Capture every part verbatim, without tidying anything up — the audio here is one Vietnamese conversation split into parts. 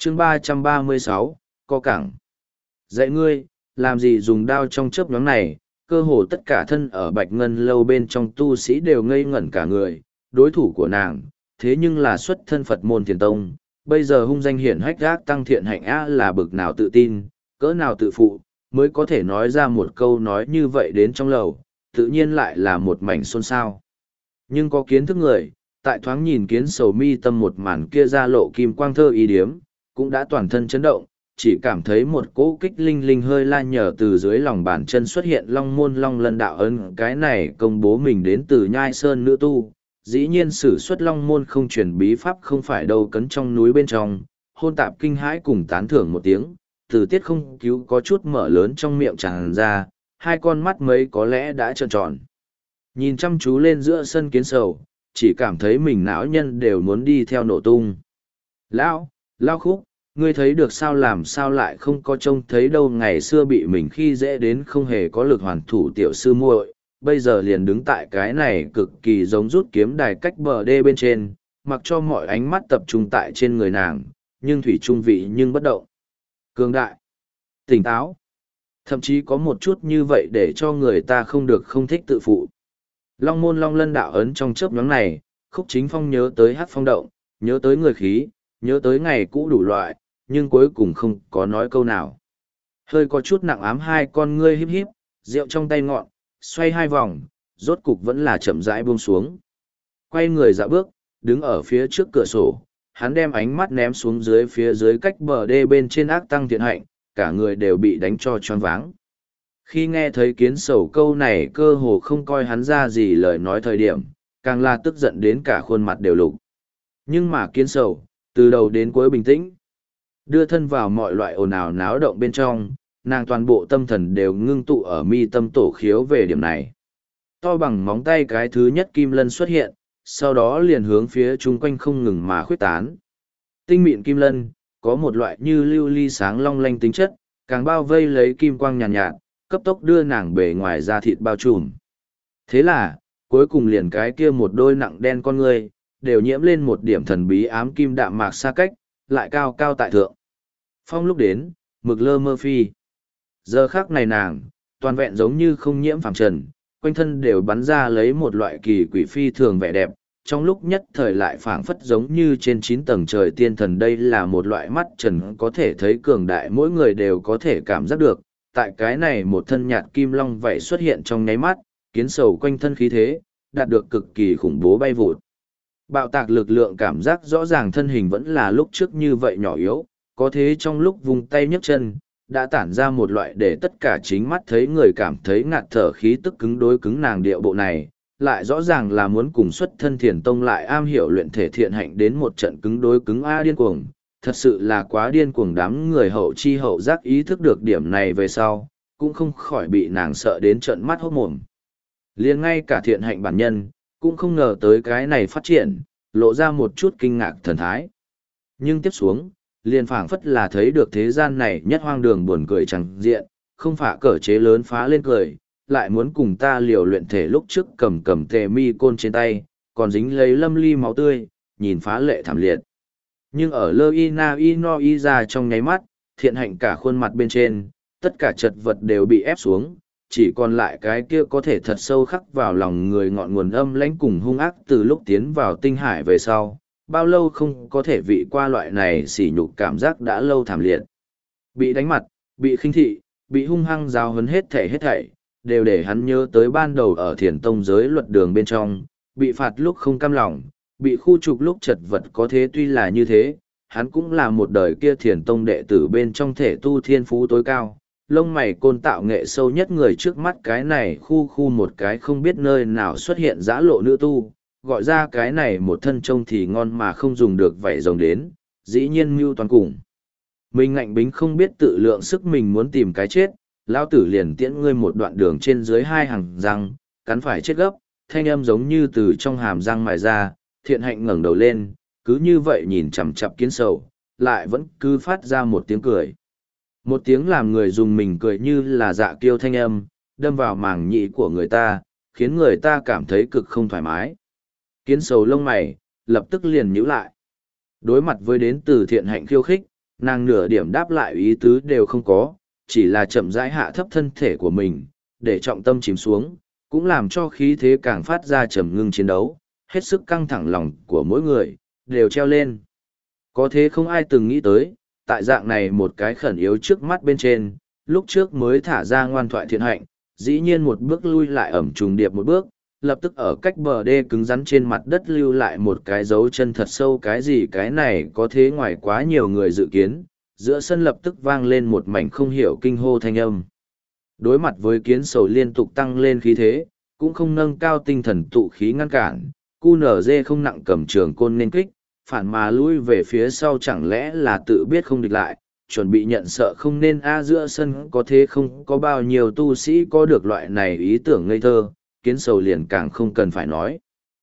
chương ba trăm ba mươi sáu, co cẳng. Dạy ngươi, làm gì dùng đao trong chớp nhoáng này, cơ hồ tất cả thân ở Bạch Ngân lâu bên trong tu sĩ đều ngây ngẩn cả người, đối thủ của nàng, thế nhưng là xuất thân Phật môn Thiền Tông, bây giờ hung danh hiển hách gác tăng thiện hạnh á là bực nào tự tin, cỡ nào tự phụ, mới có thể nói ra một câu nói như vậy đến trong lầu, tự nhiên lại là một mảnh xôn xao. Nhưng có kiến thức người, tại thoáng nhìn kiến sầu mi tâm một màn kia ra lộ kim quang thơ ý điếm, cũng đã toàn thân chấn động, chỉ cảm thấy một cỗ kích linh linh hơi la nhờ từ dưới lòng bàn chân xuất hiện long môn long lân đạo ấn, cái này công bố mình đến từ nhai sơn nữ tu. Dĩ nhiên sử xuất long môn không truyền bí pháp không phải đâu cấn trong núi bên trong, hôn tạp kinh hãi cùng tán thưởng một tiếng, từ tiết không cứu có chút mở lớn trong miệng tràn ra, hai con mắt mấy có lẽ đã trợn tròn. Nhìn chăm chú lên giữa sân kiến sầu, chỉ cảm thấy mình não nhân đều muốn đi theo nổ tung. Lão, Lão Khúc, ngươi thấy được sao làm sao lại không có trông thấy đâu, ngày xưa bị mình khi dễ đến không hề có lực hoàn thủ tiểu sư muội, bây giờ liền đứng tại cái này cực kỳ giống rút kiếm đài cách bờ đê bên trên, mặc cho mọi ánh mắt tập trung tại trên người nàng, nhưng thủy trung vị nhưng bất động. Cường đại, tỉnh táo, thậm chí có một chút như vậy để cho người ta không được không thích tự phụ. Long môn long lân đạo ấn trong chớp nhoáng này, Khúc Chính Phong nhớ tới hát phong động, nhớ tới người khí, nhớ tới ngày cũ đủ loại, nhưng cuối cùng không có nói câu nào. Hơi có chút nặng ám hai con ngươi híp híp, rượu trong tay ngọn, xoay hai vòng, rốt cục vẫn là chậm rãi buông xuống. Quay người dạo bước, đứng ở phía trước cửa sổ, hắn đem ánh mắt ném xuống dưới phía dưới cách bờ đê bên trên ác tăng thiện hạnh, cả người đều bị đánh cho choáng váng. Khi nghe thấy kiến sầu câu này cơ hồ không coi hắn ra gì lời nói thời điểm, càng là tức giận đến cả khuôn mặt đều lục. Nhưng mà kiến sầu, từ đầu đến cuối bình tĩnh, đưa thân vào mọi loại ồn ào náo động bên trong, nàng toàn bộ tâm thần đều ngưng tụ ở mi tâm tổ khiếu về điểm này. To bằng móng tay cái thứ nhất kim lân xuất hiện, sau đó liền hướng phía chung quanh không ngừng mà khuyết tán. Tinh mịn kim lân, có một loại như lưu ly sáng long lanh tính chất, càng bao vây lấy kim quang nhàn nhạt, nhạt, cấp tốc đưa nàng bề ngoài da thịt bao trùm. Thế là, cuối cùng liền cái kia một đôi nặng đen con người, đều nhiễm lên một điểm thần bí ám kim đạm mạc xa cách, lại cao cao tại thượng. Phong lúc đến, mực lơ mơ phi. Giờ khác này nàng, toàn vẹn giống như không nhiễm phàm trần, quanh thân đều bắn ra lấy một loại kỳ quỷ phi thường vẻ đẹp, trong lúc nhất thời lại phảng phất giống như trên chín tầng trời tiên thần. Đây là một loại mắt trần có thể thấy cường đại, mỗi người đều có thể cảm giác được, tại cái này một thân nhạt kim long vậy xuất hiện trong nháy mắt, kiến sầu quanh thân khí thế, đạt được cực kỳ khủng bố bay vụt. Bạo tạc lực lượng cảm giác rõ ràng thân hình vẫn là lúc trước như vậy nhỏ yếu, có thế trong lúc vung tay nhấc chân, đã tản ra một loại để tất cả chính mắt thấy người cảm thấy ngạt thở khí tức cứng đối cứng. Nàng điệu bộ này, lại rõ ràng là muốn cùng xuất thân Thiền Tông lại am hiểu luyện thể thiện hạnh đến một trận cứng đối cứng a điên cuồng, thật sự là quá điên cuồng. Đám người hậu chi hậu giác ý thức được điểm này về sau, cũng không khỏi bị nàng sợ đến trận mắt hốt mồm. Liền ngay cả thiện hạnh bản nhân, cũng không ngờ tới cái này phát triển, lộ ra một chút kinh ngạc thần thái. Nhưng tiếp xuống, liền phảng phất là thấy được thế gian này nhất hoang đường buồn cười chẳng diện, không phả cỡ chế lớn phá lên cười, lại muốn cùng ta liều luyện thể lúc trước cầm cầm tề mi côn trên tay, còn dính lấy lâm ly máu tươi, nhìn phá lệ thảm liệt. Nhưng ở lơ y na y no y ra trong nháy mắt, thiện hạnh cả khuôn mặt bên trên, tất cả chật vật đều bị ép xuống, chỉ còn lại cái kia có thể thật sâu khắc vào lòng người ngọn nguồn âm lãnh cùng hung ác từ lúc tiến vào tinh hải về sau. Bao lâu không có thể vị qua loại này sỉ nhục cảm giác đã lâu thảm liệt. Bị đánh mặt, bị khinh thị, bị hung hăng giáo huấn hết thảy hết thảy, đều để hắn nhớ tới ban đầu ở Thiền Tông giới luật đường bên trong, bị phạt lúc không cam lòng, bị khu trục lúc chật vật. Có thế tuy là như thế, hắn cũng là một đời kia Thiền Tông đệ tử bên trong thể tu thiên phú tối cao, lông mày côn tạo nghệ sâu nhất người trước mắt. Cái này khu khu một cái không biết nơi nào xuất hiện dã lộ nữ tu, gọi ra cái này một thân trông thì ngon mà không dùng được vảy rồng đến, dĩ nhiên mưu toàn cùng. Mình ngạnh bính không biết tự lượng sức mình muốn tìm cái chết, lao tử liền tiễn ngươi một đoạn đường trên dưới hai hàng răng, cắn phải chết gấp, thanh âm giống như từ trong hàm răng mài ra. Thiện hạnh ngẩng đầu lên, cứ như vậy nhìn chằm chằm kiến sầu, lại vẫn cứ phát ra một tiếng cười. Một tiếng làm người dùng mình cười như là dạ kiêu thanh âm, đâm vào màng nhĩ của người ta, khiến người ta cảm thấy cực không thoải mái. Kiến sầu lông mày, lập tức liền nhíu lại. Đối mặt với đến từ thiện hạnh khiêu khích, nàng nửa điểm đáp lại ý tứ đều không có, chỉ là chậm rãi hạ thấp thân thể của mình, để trọng tâm chìm xuống, cũng làm cho khí thế càng phát ra trầm ngưng chiến đấu, hết sức căng thẳng lòng của mỗi người, đều treo lên. Có thế không ai từng nghĩ tới, tại dạng này một cái khẩn yếu trước mắt bên trên, lúc trước mới thả ra ngoan thoại thiện hạnh, dĩ nhiên một bước lui lại ẩm trùng điệp một bước, lập tức ở cách bờ đê cứng rắn trên mặt đất lưu lại một cái dấu chân thật sâu. Cái gì cái này có thế ngoài quá nhiều người dự kiến, giữa sân lập tức vang lên một mảnh không hiểu kinh hô thanh âm. Đối mặt với kiến sầu liên tục tăng lên khí thế, cũng không nâng cao tinh thần tụ khí ngăn cản, cu nở dê không nặng cầm trường côn nên kích, phản mà lui về phía sau, chẳng lẽ là tự biết không địch lại, chuẩn bị nhận sợ không nên a giữa sân có thế không có bao nhiêu tu sĩ có được loại này ý tưởng ngây thơ, kiến sầu liền càng không cần phải nói.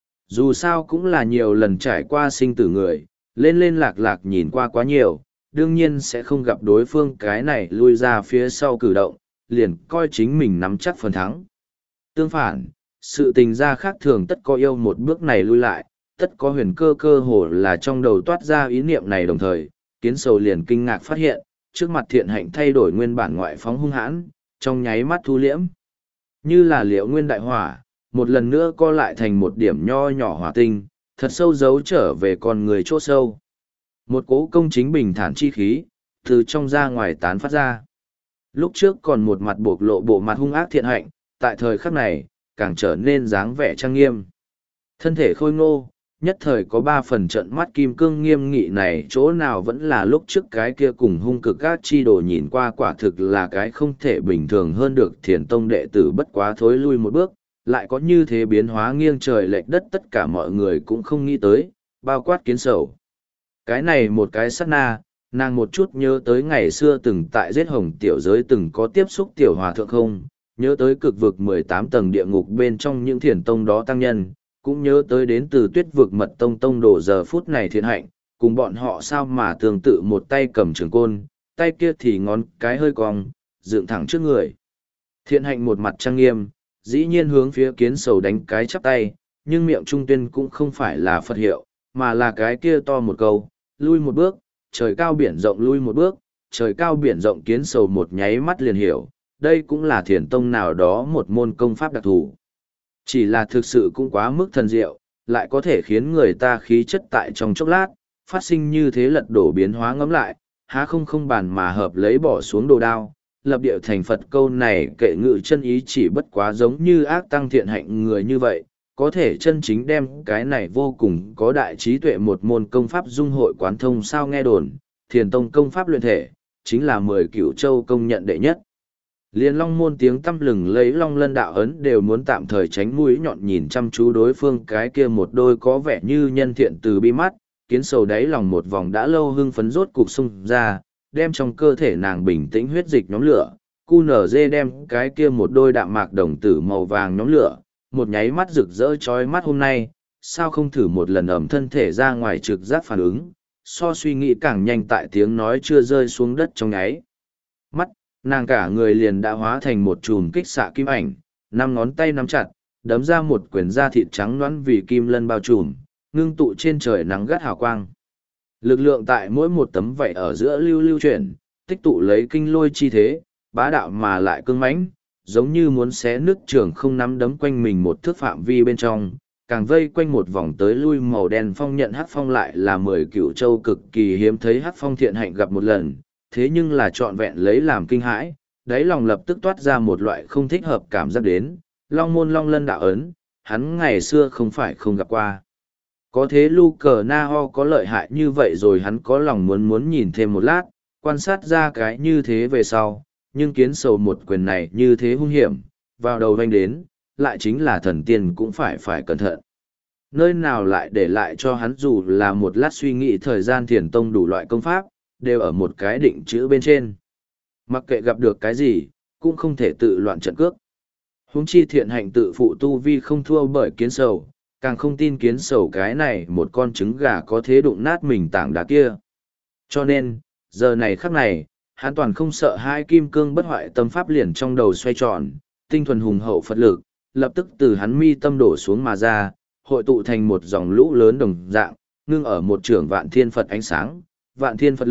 Dù sao cũng là nhiều lần trải qua sinh tử người, lên lên lạc lạc nhìn qua quá nhiều, đương nhiên sẽ không gặp đối phương cái này lui ra phía sau cử động, liền coi chính mình nắm chắc phần thắng. Tương phản, sự tình ra khác thường tất có yêu một bước này lui lại, tất có huyền cơ cơ hồ là trong đầu toát ra ý niệm này đồng thời, kiến sầu liền kinh ngạc phát hiện, trước mặt thiện hạnh thay đổi nguyên bản ngoại phóng hung hãn, trong nháy mắt thu liễm. Như là liệu nguyên đại hỏa, một lần nữa co lại thành một điểm nho nhỏ hỏa tinh, thật sâu giấu trở về con người chỗ sâu. Một cố công chính bình thản chi khí, từ trong ra ngoài tán phát ra. Lúc trước còn một mặt bộc lộ bộ mặt hung ác thiện hạnh, tại thời khắc này, càng trở nên dáng vẻ trang nghiêm. Thân thể khôi ngô, nhất thời có ba phần trận mắt kim cương nghiêm nghị này chỗ nào vẫn là lúc trước cái kia cùng hung cực các chi đồ nhìn qua quả thực là cái không thể bình thường hơn được thiền tông đệ tử bất quá thối lui một bước, lại có như thế biến hóa nghiêng trời lệch đất tất cả mọi người cũng không nghĩ tới, bao quát kiến sầu. Cái này một cái sát na, nàng một chút nhớ tới ngày xưa từng tại giết hồng tiểu giới từng có tiếp xúc tiểu hòa thượng không, nhớ tới cực vực mười tám tầng địa ngục bên trong những thiền tông đó tăng nhân, cũng nhớ tới đến từ tuyết vực mật tông tông đồ giờ phút này thiện hạnh, cùng bọn họ sao mà tương tự một tay cầm trường côn, tay kia thì ngón cái hơi cong, dựng thẳng trước người. Thiện hạnh một mặt trang nghiêm, dĩ nhiên hướng phía kiến sầu đánh cái chắp tay, nhưng miệng trung tuyên cũng không phải là Phật hiệu, mà là cái kia to một câu, lui một bước, trời cao biển rộng lui một bước, trời cao biển rộng kiến sầu một nháy mắt liền hiểu, đây cũng là thiền tông nào đó một môn công pháp đặc thù. Chỉ là thực sự cũng quá mức thần diệu, lại có thể khiến người ta khí chất tại trong chốc lát, phát sinh như thế lật đổ biến hóa ngẫm lại, há không không bàn mà hợp lấy bỏ xuống đồ đao, lập địa thành Phật câu này kệ ngự chân ý chỉ bất quá giống như ác tăng thiện hạnh người như vậy, có thể chân chính đem cái này vô cùng có đại trí tuệ một môn công pháp dung hội quán thông sao nghe đồn, thiền tông công pháp luyện thể, chính là mười cửu châu công nhận đệ nhất. Liên long môn tiếng tăm lừng lấy long lân đạo ấn đều muốn tạm thời tránh mũi nhọn nhìn chăm chú đối phương cái kia một đôi có vẻ như nhân thiện từ bi mắt, kiến sầu đáy lòng một vòng đã lâu hưng phấn rốt cục xung ra, đem trong cơ thể nàng bình tĩnh huyết dịch nhóm lửa, cu nở dê đem cái kia một đôi đạm mạc đồng tử màu vàng nhóm lửa, một nháy mắt rực rỡ chói mắt hôm nay, sao không thử một lần ẩm thân thể ra ngoài trực giác phản ứng, so suy nghĩ càng nhanh tại tiếng nói chưa rơi xuống đất trong nháy mắt, nàng cả người liền đã hóa thành một chùm kích xạ kim ảnh, năm ngón tay nắm chặt, đấm ra một quyển da thịt trắng nõn vì kim lân bao trùm, ngưng tụ trên trời nắng gắt hào quang. Lực lượng tại mỗi một tấm vảy ở giữa lưu lưu chuyển, tích tụ lấy kinh lôi chi thế, bá đạo mà lại cứng mãnh, giống như muốn xé nứt trường không nắm đấm quanh mình một thước phạm vi bên trong, càng vây quanh một vòng tới lui màu đen phong nhận hắc phong lại là mười cựu châu cực kỳ hiếm thấy hắc phong thiện hạnh gặp một lần, thế nhưng là trọn vẹn lấy làm kinh hãi, đáy lòng lập tức toát ra một loại không thích hợp cảm giác đến, long môn long lân đạo ấn, hắn ngày xưa không phải không gặp qua. Có thế lu cờ na ho có lợi hại như vậy rồi hắn có lòng muốn muốn nhìn thêm một lát, quan sát ra cái như thế về sau, nhưng kiến sầu một quyền này như thế hung hiểm, vào đầu vanh đến, lại chính là thần tiên cũng phải phải cẩn thận. Nơi nào lại để lại cho hắn dù là một lát suy nghĩ thời gian thiền tông đủ loại công pháp, đều ở một cái định chữ bên trên. Mặc kệ gặp được cái gì, cũng không thể tự loạn trận cước. Huống chi thiện hạnh tự phụ tu vi không thua bởi kiến sầu, càng không tin kiến sầu cái này một con trứng gà có thế đụng nát mình tảng đá kia. Cho nên, giờ này khắc này, hắn toàn không sợ hai kim cương bất hoại tâm pháp liền trong đầu xoay tròn, tinh thuần hùng hậu Phật lực, lập tức từ hắn mi tâm đổ xuống mà ra, hội tụ thành một dòng lũ lớn đồng dạng, ngưng ở một trường vạn thiên Phật ánh sáng, vạn thiên Phật lực,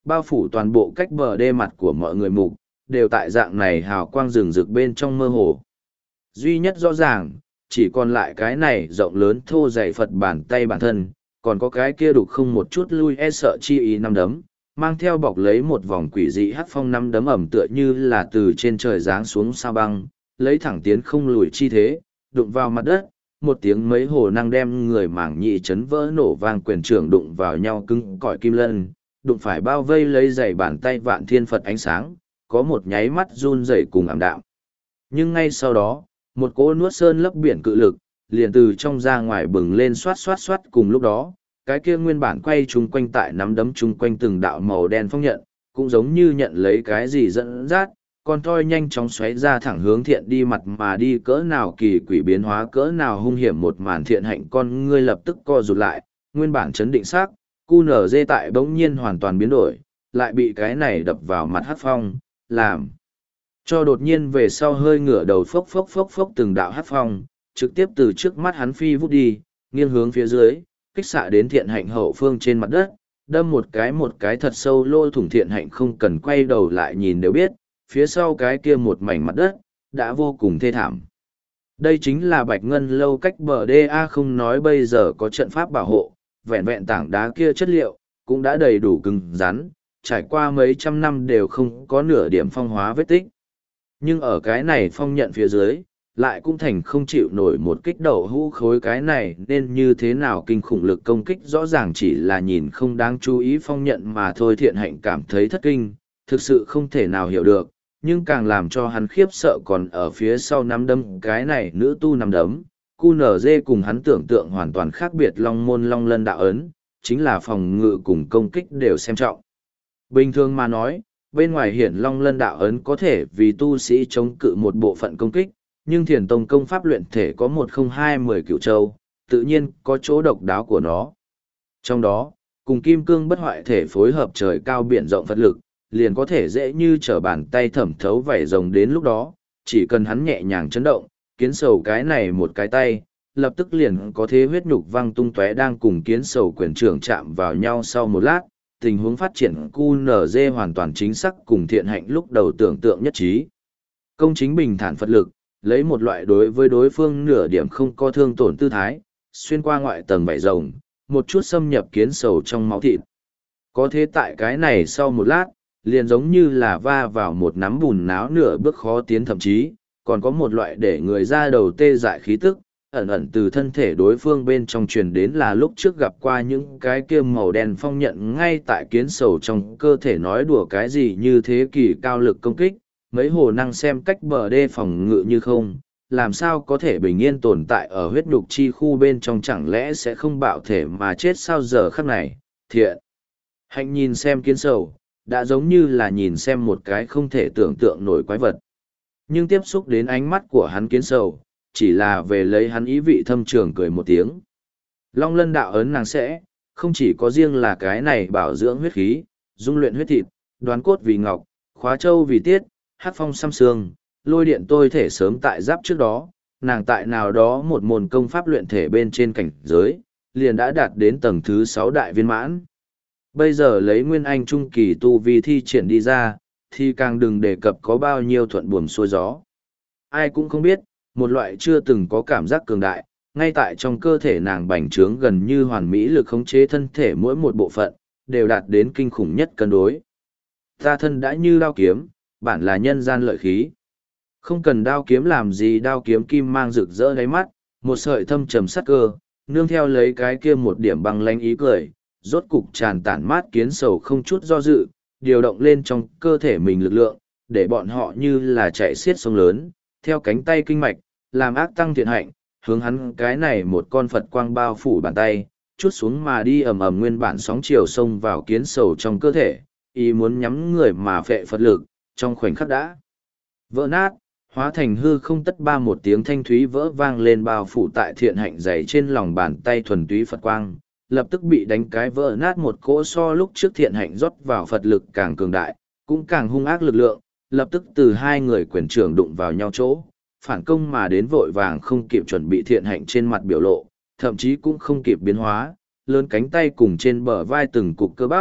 bao phủ toàn bộ cách bờ đê mặt của mọi người mục, đều tại dạng này hào quang rừng rực bên trong mơ hồ. Duy nhất rõ ràng, chỉ còn lại cái này rộng lớn thô dày Phật bàn tay bản thân, còn có cái kia đục không một chút lui e sợ chi ý năm đấm, mang theo bọc lấy một vòng quỷ dị hắc phong năm đấm ẩm tựa như là từ trên trời giáng xuống sao băng, lấy thẳng tiến không lùi chi thế, đụng vào mặt đất, một tiếng mấy hồ năng đem người mảng nhị chấn vỡ nổ vang, quyền trưởng đụng vào nhau cứng cỏi kim lân, đụng phải bao vây lấy dày bàn tay vạn thiên Phật ánh sáng, có một nháy mắt run rẩy cùng ảm đạm. Nhưng ngay sau đó, một cỗ nuốt sơn lấp biển cự lực, liền từ trong ra ngoài bừng lên xoát xoát xoát, cùng lúc đó, cái kia nguyên bản quay chung quanh tại nắm đấm chung quanh từng đạo màu đen phong nhận, cũng giống như nhận lấy cái gì dẫn dắt, con toi nhanh chóng xoáy ra thẳng hướng thiện đi mặt mà đi, cỡ nào kỳ quỷ biến hóa, cỡ nào hung hiểm, một màn thiện hạnh con ngươi lập tức co rụt lại, nguyên bản chấn định sắc, cu nở dê tại bỗng nhiên hoàn toàn biến đổi, lại bị cái này đập vào mặt hắc phong, làm cho đột nhiên về sau hơi ngửa đầu phốc phốc phốc phốc từng đạo hắc phong, trực tiếp từ trước mắt hắn phi vút đi, nghiêng hướng phía dưới, kích xạ đến thiện hạnh hậu phương trên mặt đất, đâm một cái một cái thật sâu lỗ thủng. Thiện hạnh không cần quay đầu lại nhìn đều biết, phía sau cái kia một mảnh mặt đất, đã vô cùng thê thảm. Đây chính là Bạch Ngân lâu cách bờ đê a, không nói bây giờ có trận pháp bảo hộ, vẹn vẹn tảng đá kia chất liệu, cũng đã đầy đủ cứng rắn, trải qua mấy trăm năm đều không có nửa điểm phong hóa vết tích. Nhưng ở cái này phong nhận phía dưới, lại cũng thành không chịu nổi một kích đậu hũ khối, cái này nên như thế nào kinh khủng lực công kích, rõ ràng chỉ là nhìn không đáng chú ý phong nhận mà thôi. Thiện hạnh cảm thấy thất kinh, thực sự không thể nào hiểu được, nhưng càng làm cho hắn khiếp sợ còn ở phía sau nắm đấm, cái này nữ tu nắm đấm, cu nở dê cùng hắn tưởng tượng hoàn toàn khác biệt. Long môn long lân đạo ấn, chính là phòng ngự cùng công kích đều xem trọng. Bình thường mà nói, bên ngoài hiển long lân đạo ấn có thể vì tu sĩ chống cự một bộ phận công kích, nhưng thiền tông công pháp luyện thể có một không hai mười cửu châu, tự nhiên có chỗ độc đáo của nó. Trong đó, cùng kim cương bất hoại thể phối hợp trời cao biển rộng Phật lực, liền có thể dễ như trở bàn tay thẩm thấu vảy rồng. Đến lúc đó, chỉ cần hắn nhẹ nhàng chấn động, kiến sầu cái này một cái tay, lập tức liền có thế huyết nhục văng tung tóe. Đang cùng kiến sầu quyền trưởng chạm vào nhau sau một lát, tình huống phát triển cu nở dê hoàn toàn chính xác cùng thiện hạnh lúc đầu tưởng tượng nhất trí. Công chính bình thản Phật lực, lấy một loại đối với đối phương nửa điểm không có thương tổn tư thái, xuyên qua ngoại tầng vảy rồng, một chút xâm nhập kiến sầu trong máu thịt. Có thế tại cái này sau một lát, liền giống như là va vào một nắm bùn náo, nửa bước khó tiến, thậm chí còn có một loại để người ra đầu tê dại khí tức, ẩn ẩn từ thân thể đối phương bên trong truyền đến, là lúc trước gặp qua những cái kia màu đen phong nhận ngay tại kiến sầu trong cơ thể. Nói đùa cái gì như thế kỳ cao lực công kích, mấy hồ năng xem cách bờ đê phòng ngự như không, làm sao có thể bình yên tồn tại ở huyết nhục chi khu bên trong, chẳng lẽ sẽ không bạo thể mà chết sao? Giờ khắc này, thiện hạnh nhìn xem kiến sầu, đã giống như là nhìn xem một cái không thể tưởng tượng nổi quái vật. Nhưng tiếp xúc đến ánh mắt của hắn, kiến sầu chỉ là về lấy hắn ý vị thâm trường cười một tiếng. Long lân đạo ấn nàng sẽ, không chỉ có riêng là cái này bảo dưỡng huyết khí, dung luyện huyết thịt, đoán cốt vì ngọc, khóa châu vì tiết, hát phong xăm xương, lôi điện tôi thể sớm tại giáp trước đó, nàng tại nào đó một môn công pháp luyện thể bên trên cảnh giới, liền đã đạt đến tầng thứ sáu đại viên mãn. Bây giờ lấy nguyên anh trung kỳ tu vi thi triển đi ra, thì càng đừng đề cập có bao nhiêu thuận buồm xuôi gió. Ai cũng không biết, một loại chưa từng có cảm giác cường đại, ngay tại trong cơ thể nàng bành trướng gần như hoàn mỹ lực khống chế thân thể mỗi một bộ phận, đều đạt đến kinh khủng nhất cân đối. Ta thân đã như đao kiếm, bản là nhân gian lợi khí. Không cần đao kiếm làm gì, đao kiếm kim mang rực rỡ đáy mắt, một sợi thâm trầm sắc cơ, nương theo lấy cái kia một điểm băng lanh ý cười, rốt cục tràn tản mát. Kiến sầu không chút do dự, điều động lên trong cơ thể mình lực lượng, để bọn họ như là chạy xiết sông lớn, theo cánh tay kinh mạch, làm ác tăng thiện hạnh, hướng hắn cái này một con Phật quang bao phủ bàn tay, chút xuống mà đi. Ầm ầm, nguyên bản sóng chiều xông vào kiến sầu trong cơ thể, ý muốn nhắm người mà phệ Phật lực, trong khoảnh khắc đã vỡ nát, hóa thành hư không. Tất ba một tiếng thanh thúy vỡ vang lên, bao phủ tại thiện hạnh dày trên lòng bàn tay thuần túy Phật quang, lập tức bị đánh cái vỡ nát. Một cỗ so lúc trước thiện hạnh rót vào Phật lực càng cường đại, cũng càng hung ác lực lượng, lập tức từ hai người quyền trưởng đụng vào nhau chỗ, phản công mà đến. Vội vàng không kịp chuẩn bị, thiện hạnh trên mặt biểu lộ, thậm chí cũng không kịp biến hóa, lớn cánh tay cùng trên bờ vai từng cục cơ bắp,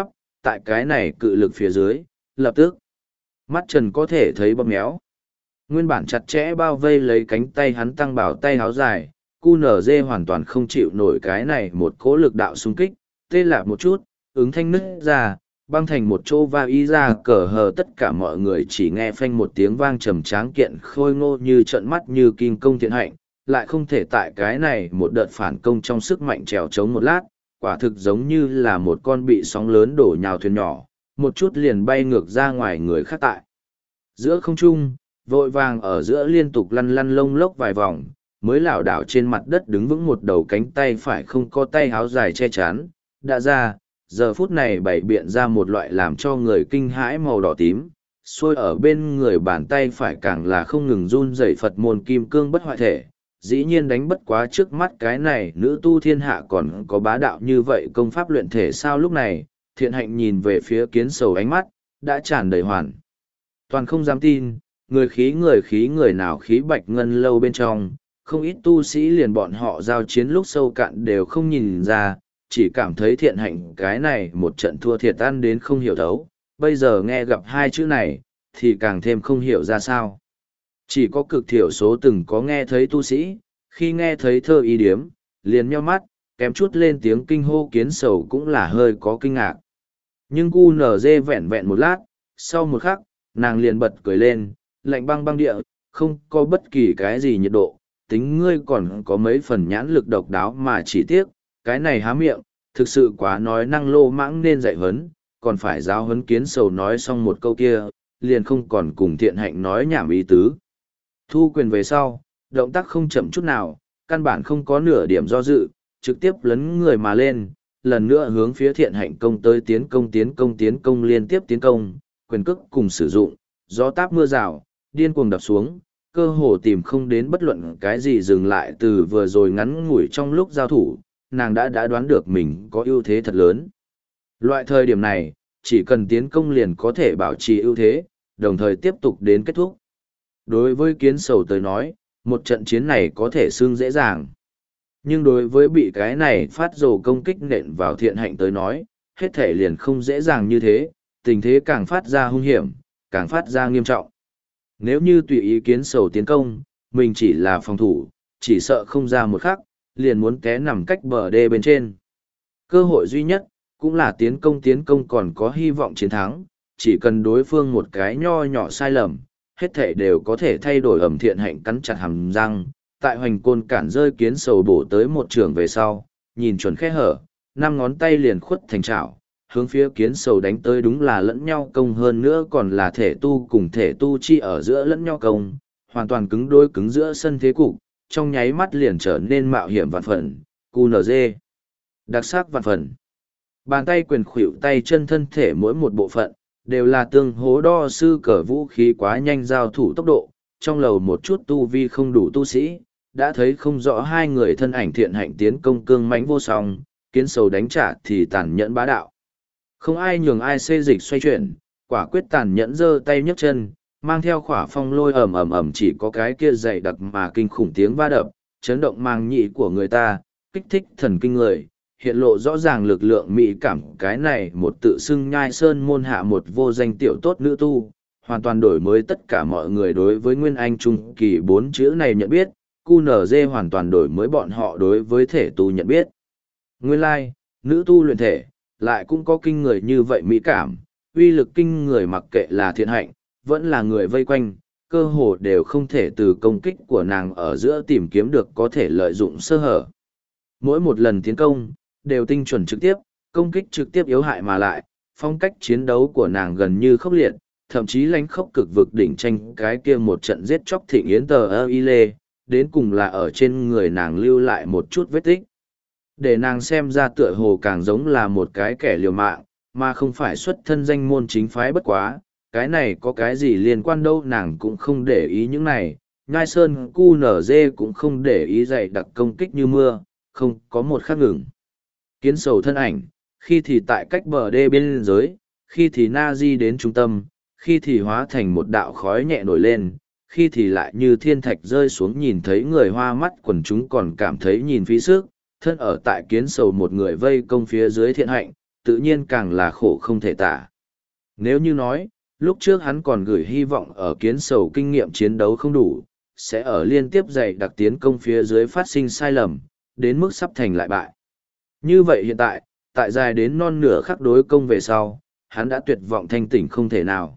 tại cái này cự lực phía dưới, lập tức, mắt trần có thể thấy bóp méo. Nguyên bản chặt chẽ bao vây lấy cánh tay hắn tăng bảo tay háo dài, cu nở dê hoàn toàn không chịu nổi cái này một cỗ lực đạo xung kích, tê lạc một chút, ứng thanh nứt ra, băng thành một chỗ va y ra cờ hờ, tất cả mọi người chỉ nghe phanh một tiếng vang trầm tráng kiện khôi ngô như trận mắt như kim công thiện hạnh, lại không thể tại cái này một đợt phản công trong sức mạnh trèo trống một lát, quả thực giống như là một con bị sóng lớn đổ nhào thuyền nhỏ, một chút liền bay ngược ra ngoài người khác tại. Giữa không trung, vội vàng ở giữa liên tục lăn lăn lông lốc vài vòng, mới lảo đảo trên mặt đất đứng vững một đầu cánh tay phải không có tay háo dài che chắn, đã ra, giờ phút này bày biện ra một loại làm cho người kinh hãi màu đỏ tím, xuôi ở bên người bàn tay phải càng là không ngừng run rẩy Phật môn kim cương bất hoại thể, dĩ nhiên đánh bất quá trước mắt cái này nữ tu thiên hạ còn có bá đạo như vậy công pháp luyện thể sao. Lúc này, thiện hạnh nhìn về phía kiến sầu, ánh mắt đã tràn đầy hoàn toàn không dám tin, người khí người khí người nào khí bạch ngân lâu bên trong, không ít tu sĩ liền bọn họ giao chiến lúc sâu cạn đều không nhìn ra, chỉ cảm thấy thiện hạnh cái này một trận thua thiệt ăn đến không hiểu thấu, bây giờ nghe gặp hai chữ này, thì càng thêm không hiểu ra sao. Chỉ có cực thiểu số từng có nghe thấy tu sĩ, khi nghe thấy thơ y điếm, liền nheo mắt, kém chút lên tiếng kinh hô, kiến sầu cũng là hơi có kinh ngạc. Nhưng cu nở dê vẹn vẹn một lát, sau một khắc, nàng liền bật cười lên, lạnh băng băng địa, không có bất kỳ cái gì nhiệt độ, tính ngươi còn có mấy phần nhãn lực độc đáo mà chỉ tiếc, cái này há miệng, thực sự quá nói năng lô mãng nên dạy huấn, còn phải giáo huấn. Kiến sầu nói xong một câu kia, liền không còn cùng thiện hạnh nói nhảm ý tứ. Thu quyền về sau, động tác không chậm chút nào, căn bản không có nửa điểm do dự, trực tiếp lấn người mà lên, lần nữa hướng phía thiện hạnh công tới, tiến công tiến công tiến công liên tiếp tiến công, quyền cước cùng sử dụng, gió táp mưa rào, điên cuồng đập xuống, cơ hồ tìm không đến bất luận cái gì dừng lại. Từ vừa rồi ngắn ngủi trong lúc giao thủ, nàng đã đã đoán được mình có ưu thế thật lớn. Loại thời điểm này, chỉ cần tiến công liền có thể bảo trì ưu thế, đồng thời tiếp tục đến kết thúc. Đối với kiến sầu tới nói, một trận chiến này có thể xương dễ dàng. Nhưng đối với bị cái này phát rồ công kích nện vào thiện hạnh tới nói, hết thể liền không dễ dàng như thế, tình thế càng phát ra hung hiểm, càng phát ra nghiêm trọng. Nếu như tùy ý kiến sầu tiến công, mình chỉ là phòng thủ, chỉ sợ không ra một khắc, liền muốn té nằm cách bờ đê bên trên. Cơ hội duy nhất, cũng là tiến công tiến công còn có hy vọng chiến thắng, chỉ cần đối phương một cái nho nhỏ sai lầm, hết thể đều có thể thay đổi. Ẩm thiện hạnh cắn chặt hàm răng, tại hoành côn cản rơi kiến sầu bổ tới một trường về sau, nhìn chuẩn khe hở, năm ngón tay liền khuất thành chảo, hướng phía kiến sầu đánh tới, đúng là lẫn nhau công, hơn nữa còn là thể tu cùng thể tu chi ở giữa lẫn nhau công, hoàn toàn cứng đôi cứng giữa sân thế cục, trong nháy mắt liền trở nên mạo hiểm vạn phần, cu nở dê. Đặc sắc vạn phần. Bàn tay quyền khuỷu tay chân thân thể mỗi một bộ phận, đều là tương hố đo sư cờ vũ khí quá nhanh giao thủ tốc độ, trong lầu một chút tu vi không đủ tu sĩ, đã thấy không rõ hai người thân ảnh thiện hạnh tiến công cương mãnh vô song, kiến sầu đánh trả thì tàn nhẫn bá đạo. Không ai nhường ai xê dịch xoay chuyển, quả quyết tàn nhẫn giơ tay nhấc chân, mang theo khỏa phong lôi ầm ầm ầm, chỉ có cái kia dày đặc mà kinh khủng tiếng va đập, chấn động màng nhĩ của người ta, kích thích thần kinh người, hiện lộ rõ ràng lực lượng mỹ cảm. Cái này một tự xưng nhai sơn môn hạ một vô danh tiểu tốt nữ tu, hoàn toàn đổi mới tất cả mọi người đối với Nguyên Anh Trung kỳ bốn chữ này nhận biết, cu nở dê hoàn toàn đổi mới bọn họ đối với thể tu nhận biết. Nguyên lai, like, nữ tu luyện thể, lại cũng có kinh người như vậy mỹ cảm, uy lực kinh người, mặc kệ là thiện hạnh, vẫn là người vây quanh, cơ hồ đều không thể từ công kích của nàng ở giữa tìm kiếm được có thể lợi dụng sơ hở. Mỗi một lần tiến công, đều tinh chuẩn trực tiếp, công kích trực tiếp yếu hại mà lại, phong cách chiến đấu của nàng gần như khốc liệt, thậm chí lánh khốc cực vực đỉnh tranh cái kia một trận giết chóc thịnh yến tờ ơ y lê, đến cùng là ở trên người nàng lưu lại một chút vết tích. Để nàng xem ra tựa hồ càng giống là một cái kẻ liều mạng, mà không phải xuất thân danh môn chính phái. Bất quá, cái này có cái gì liên quan đâu, nàng cũng không để ý những này, nhai sơn cu nở dê cũng không để ý, dày đặc công kích như mưa, không có một khắc ngừng. Kiến sầu thân ảnh, khi thì tại cách bờ đê bên giới, khi thì na di đến trung tâm, khi thì hóa thành một đạo khói nhẹ nổi lên, khi thì lại như thiên thạch rơi xuống, nhìn thấy người hoa mắt quần chúng còn cảm thấy nhìn phí sức. Thân ở tại kiến sầu một người vây công phía dưới thiện hạnh, tự nhiên càng là khổ không thể tả. Nếu như nói, lúc trước hắn còn gửi hy vọng ở kiến sầu kinh nghiệm chiến đấu không đủ, sẽ ở liên tiếp dày đặc tiến công phía dưới phát sinh sai lầm, đến mức sắp thành lại bại. Như vậy hiện tại, tại dài đến non nửa khắc đối công về sau, hắn đã tuyệt vọng thanh tỉnh không thể nào.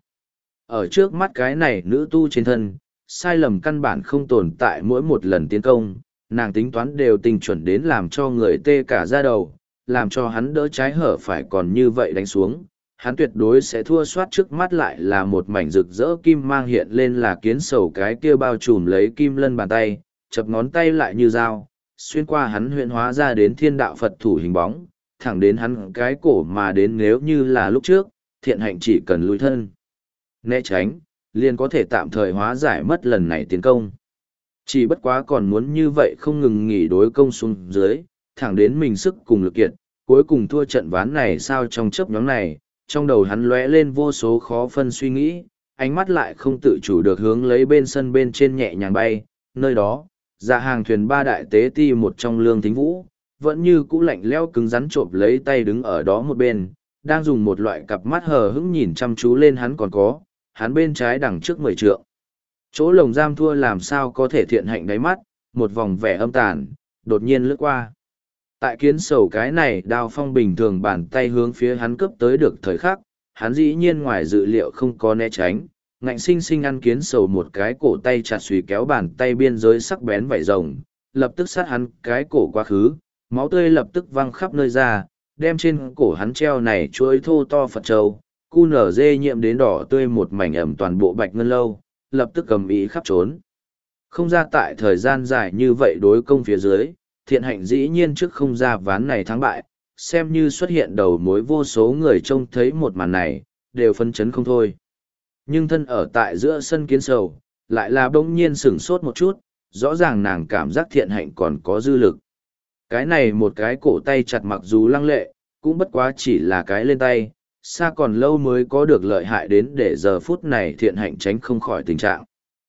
Ở trước mắt cái này nữ tu trên thân, sai lầm căn bản không tồn tại mỗi một lần tiến công, nàng tính toán đều tình chuẩn đến làm cho người tê cả da đầu, làm cho hắn đỡ trái hở phải còn như vậy đánh xuống. Hắn tuyệt đối sẽ thua soát trước mắt lại là một mảnh rực rỡ kim mang hiện lên là kiến sầu cái kia bao trùm lấy kim lân bàn tay, chập ngón tay lại như dao, xuyên qua hắn huyện hóa ra đến thiên đạo Phật thủ hình bóng, thẳng đến hắn cái cổ mà đến nếu như là lúc trước, thiện hạnh chỉ cần lùi thân. Né tránh, liền có thể tạm thời hóa giải mất lần này tiến công. Chỉ bất quá còn muốn như vậy không ngừng nghỉ đối công xuống dưới, thẳng đến mình sức cùng lực kiện, cuối cùng thua trận ván này sao trong chớp nhóm này, trong đầu hắn lóe lên vô số khó phân suy nghĩ, ánh mắt lại không tự chủ được hướng lấy bên sân bên trên nhẹ nhàng bay, nơi đó, ra hàng thuyền ba đại tế ti một trong lương thính vũ, vẫn như cũ lạnh lẽo cứng rắn trộm lấy tay đứng ở đó một bên, đang dùng một loại cặp mắt hờ hững nhìn chăm chú lên hắn còn có, hắn bên trái đằng trước mười trượng. Chỗ lồng giam thua làm sao có thể thiện hạnh đáy mắt, một vòng vẻ âm tàn, đột nhiên lướt qua. Tại kiến sầu cái này đao phong bình thường bàn tay hướng phía hắn cướp tới được thời khắc, hắn dĩ nhiên ngoài dự liệu không có né tránh, ngạnh sinh sinh ăn kiến sầu một cái cổ tay chặt suy kéo bàn tay biên giới sắc bén vảy rồng, lập tức sát hắn cái cổ quá khứ, máu tươi lập tức văng khắp nơi ra, đem trên cổ hắn treo này chuỗi thô to Phật châu, cu nở dê nhiễm đến đỏ tươi một mảnh ẩm toàn bộ bạch ngân lâu, lập tức cầm ý khắp trốn. Không ra tại thời gian dài như vậy đối công phía dưới, thiện hạnh dĩ nhiên trước không ra ván này thắng bại, xem như xuất hiện đầu mối vô số người trông thấy một màn này, đều phân chấn không thôi. Nhưng thân ở tại giữa sân kiến sầu, lại là bỗng nhiên sửng sốt một chút, rõ ràng nàng cảm giác thiện hạnh còn có dư lực. Cái này một cái cổ tay chặt mặc dù lăng lệ, cũng bất quá chỉ là cái lên tay, xa còn lâu mới có được lợi hại đến để giờ phút này thiện hạnh tránh không khỏi tình trạng.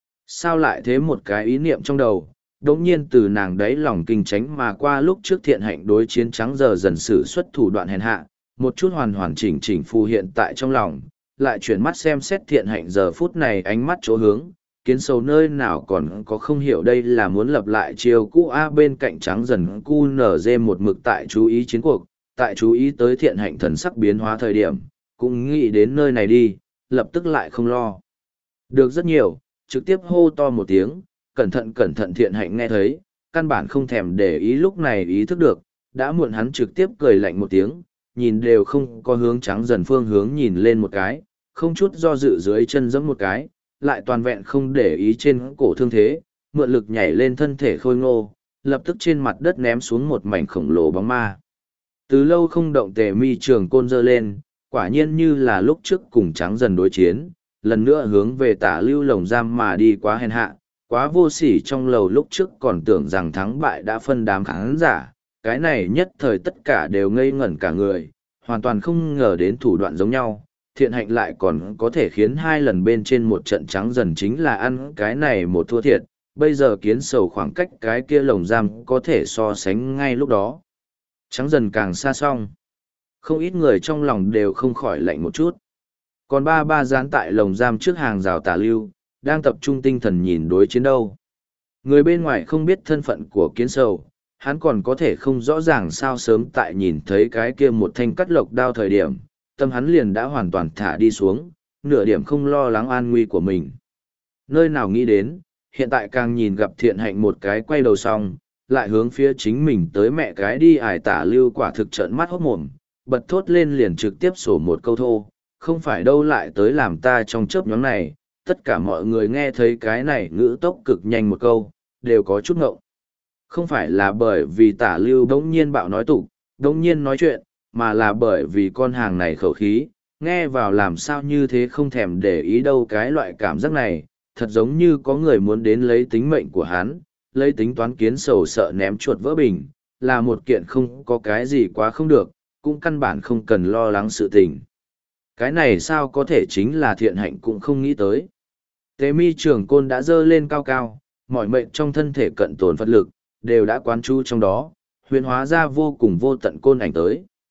Sao lại thế một cái ý niệm trong đầu, đống nhiên từ nàng đấy lòng kinh tránh mà qua lúc trước thiện hạnh đối chiến trắng giờ dần sử xuất thủ đoạn hèn hạ, một chút hoàn hoàn chỉnh chỉnh phù hiện tại trong lòng, lại chuyển mắt xem xét thiện hạnh giờ phút này ánh mắt chỗ hướng, kiến sầu nơi nào còn có không hiểu đây là muốn lập lại chiều cũ A bên cạnh trắng dần cu nở dê một mực tại chú ý chiến cuộc, tại chú ý tới thiện hạnh thần sắc biến hóa thời điểm, cũng nghĩ đến nơi này đi, lập tức lại không lo. Được rất nhiều, trực tiếp hô to một tiếng, cẩn thận cẩn thận thiện hạnh nghe thấy, căn bản không thèm để ý lúc này ý thức được, đã muộn hắn trực tiếp cười lạnh một tiếng, nhìn đều không có hướng trắng dần phương hướng nhìn lên một cái, không chút do dự dưới chân giẫm một cái, lại toàn vẹn không để ý trên cổ thương thế, mượn lực nhảy lên thân thể khôi ngô, lập tức trên mặt đất ném xuống một mảnh khổng lồ bóng ma. Từ lâu không động tề mi trường côn dơ lên, quả nhiên như là lúc trước cùng trắng dần đối chiến, lần nữa hướng về tả lưu lồng giam mà đi quá hèn hạ, quá vô sỉ trong lầu lúc trước còn tưởng rằng thắng bại đã phân đám khán giả, cái này nhất thời tất cả đều ngây ngẩn cả người, hoàn toàn không ngờ đến thủ đoạn giống nhau, thiện hạnh lại còn có thể khiến hai lần bên trên một trận trắng dần chính là ăn cái này một thua thiệt, bây giờ kiến sầu khoảng cách cái kia lồng giam có thể so sánh ngay lúc đó. Trắng dần càng xa xong, không ít người trong lòng đều không khỏi lạnh một chút. Còn ba ba dán tại lồng giam trước hàng rào tà lưu, đang tập trung tinh thần nhìn đối chiến đâu. Người bên ngoài không biết thân phận của kiến sầu, hắn còn có thể không rõ ràng sao sớm tại nhìn thấy cái kia một thanh cắt lộc đao thời điểm, tâm hắn liền đã hoàn toàn thả đi xuống, nửa điểm không lo lắng an nguy của mình. Nơi nào nghĩ đến, hiện tại càng nhìn gặp thiện hạnh một cái quay đầu xong, lại hướng phía chính mình tới mẹ cái đi ải tả lưu quả thực trợn mắt hốt mồm, bật thốt lên liền trực tiếp sổ một câu thô, không phải đâu lại tới làm ta trong chớp nhóm này, tất cả mọi người nghe thấy cái này ngữ tốc cực nhanh một câu, đều có chút ngộng. Không phải là bởi vì tả lưu đống nhiên bạo nói tục, đống nhiên nói chuyện, mà là bởi vì con hàng này khẩu khí, nghe vào làm sao như thế không thèm để ý đâu cái loại cảm giác này, thật giống như có người muốn đến lấy tính mệnh của hắn, lấy tính toán kiến sầu sợ ném chuột vỡ bình, là một kiện không có cái gì quá không được, cũng căn bản không cần lo lắng sự tình. Cái này sao có thể chính là thiện hạnh cũng không nghĩ tới. Tế mi trường côn đã dơ lên cao cao, mọi mệnh trong thân thể cận tồn Phật lực, đều đã quán chú trong đó, huyền hóa ra vô cùng vô tận côn ảnh tới.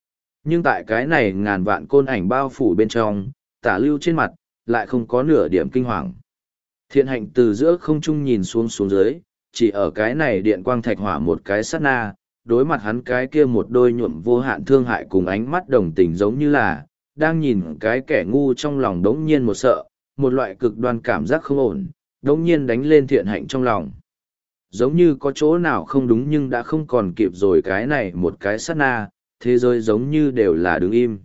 Nhưng tại cái này ngàn vạn côn ảnh bao phủ bên trong, tả lưu trên mặt, lại không có nửa điểm kinh hoàng. Thiện hạnh từ giữa không trung nhìn xuống xuống dưới, chỉ ở cái này điện quang thạch hỏa một cái sát na, đối mặt hắn cái kia một đôi nhuộm vô hạn thương hại cùng ánh mắt đồng tình giống như là, đang nhìn cái kẻ ngu trong lòng đống nhiên một sợ, một loại cực đoan cảm giác không ổn, đống nhiên đánh lên thiện hạnh trong lòng. Giống như có chỗ nào không đúng nhưng đã không còn kịp rồi cái này một cái sát na, thế giới giống như đều là đứng im.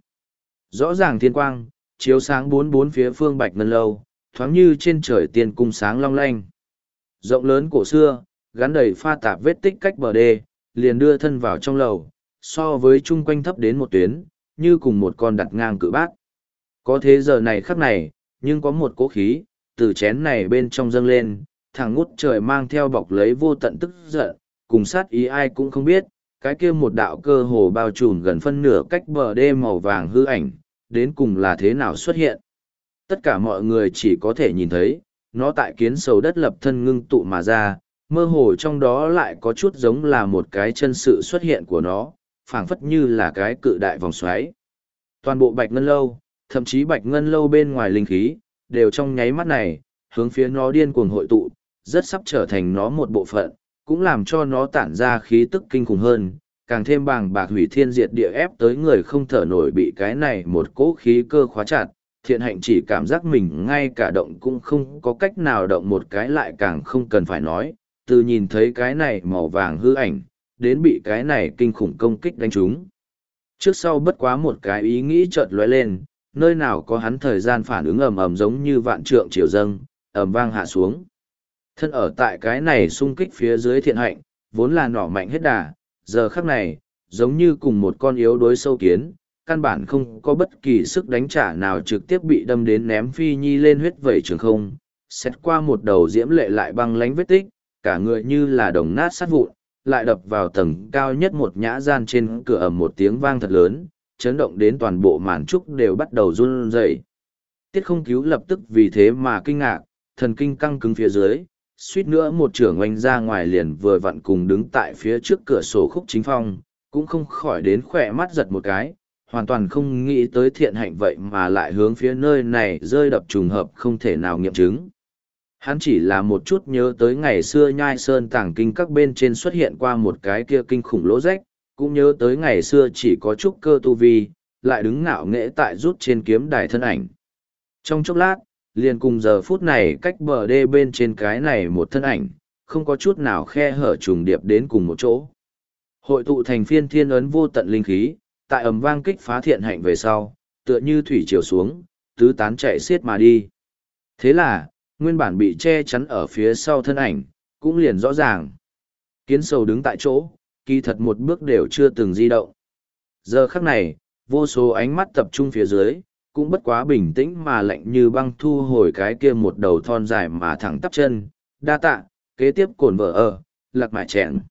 Rõ ràng thiên quang, chiếu sáng bốn bốn phía phương bạch ngân lâu, thoáng như trên trời tiên cung sáng long lanh. Rộng lớn cổ xưa, gắn đầy pha tạp vết tích cách bờ đê, liền đưa thân vào trong lầu, so với chung quanh thấp đến một tuyến, như cùng một con đặt ngang cự bát. Có thế giờ này khắc này, nhưng có một cỗ khí, từ chén này bên trong dâng lên, thẳng ngút trời mang theo bọc lấy vô tận tức giận, cùng sát ý ai cũng không biết, cái kia một đạo cơ hồ bao trùm gần phân nửa cách bờ đê màu vàng hư ảnh, đến cùng là thế nào xuất hiện. Tất cả mọi người chỉ có thể nhìn thấy, nó tại kiến sầu đất lập thân ngưng tụ mà ra, mơ hồ trong đó lại có chút giống là một cái chân sự xuất hiện của nó, phảng phất như là cái cự đại vòng xoáy. Toàn bộ bạch ngân lâu, thậm chí bạch ngân lâu bên ngoài linh khí, đều trong nháy mắt này, hướng phía nó điên cuồng hội tụ, rất sắp trở thành nó một bộ phận, cũng làm cho nó tản ra khí tức kinh khủng hơn, càng thêm bàng bạc hủy thiên diệt địa ép tới người không thở nổi bị cái này một cỗ khí cơ khóa chặt. Thiện hạnh chỉ cảm giác mình ngay cả động cũng không có cách nào động một cái lại càng không cần phải nói, từ nhìn thấy cái này màu vàng hư ảnh, đến bị cái này kinh khủng công kích đánh trúng. Trước sau bất quá một cái ý nghĩ chợt lóe lên, nơi nào có hắn thời gian phản ứng ầm ầm giống như vạn trượng triều dâng, ầm vang hạ xuống. Thân ở tại cái này xung kích phía dưới thiện hạnh, vốn là nỏ mạnh hết đà, giờ khắc này, giống như cùng một con yếu đuối sâu kiến, căn bản không có bất kỳ sức đánh trả nào trực tiếp bị đâm đến ném phi nhi lên huyết vẩy trường không, xét qua một đầu diễm lệ lại băng lánh vết tích, cả người như là đồng nát sát vụn, lại đập vào tầng cao nhất một nhã gian trên cửa ầm một tiếng vang thật lớn, chấn động đến toàn bộ màn trúc đều bắt đầu run rẩy. Tiết không cứu lập tức vì thế mà kinh ngạc, thần kinh căng cứng phía dưới, suýt nữa một trưởng oanh ra ngoài liền vừa vặn cùng đứng tại phía trước cửa sổ Khúc Chính Phong, cũng không khỏi đến khỏe mắt giật một cái, hoàn toàn không nghĩ tới thiện hạnh vậy mà lại hướng phía nơi này rơi đập trùng hợp không thể nào nghiệm chứng. Hắn chỉ là một chút nhớ tới ngày xưa nhai sơn tàng kinh các bên trên xuất hiện qua một cái kia kinh khủng lỗ rách, cũng nhớ tới ngày xưa chỉ có chút cơ tu vi, lại đứng ngạo nghễ tại rút trên kiếm đài thân ảnh. Trong chốc lát, liền cùng giờ phút này cách bờ đê bên trên cái này một thân ảnh, không có chút nào khe hở trùng điệp đến cùng một chỗ. Hội tụ thành phiên thiên ấn vô tận linh khí, tại ầm vang kích phá thiện hạnh về sau, tựa như thủy chiều xuống, tứ tán chạy xiết mà đi. Thế là, nguyên bản bị che chắn ở phía sau thân ảnh, cũng liền rõ ràng. Kiến sầu đứng tại chỗ, kỳ thật một bước đều chưa từng di động. Giờ khắc này, vô số ánh mắt tập trung phía dưới, cũng bất quá bình tĩnh mà lạnh như băng thu hồi cái kia một đầu thon dài mà thẳng tắp chân. Đa tạ, kế tiếp cồn vợ ở, lạc mại chèn.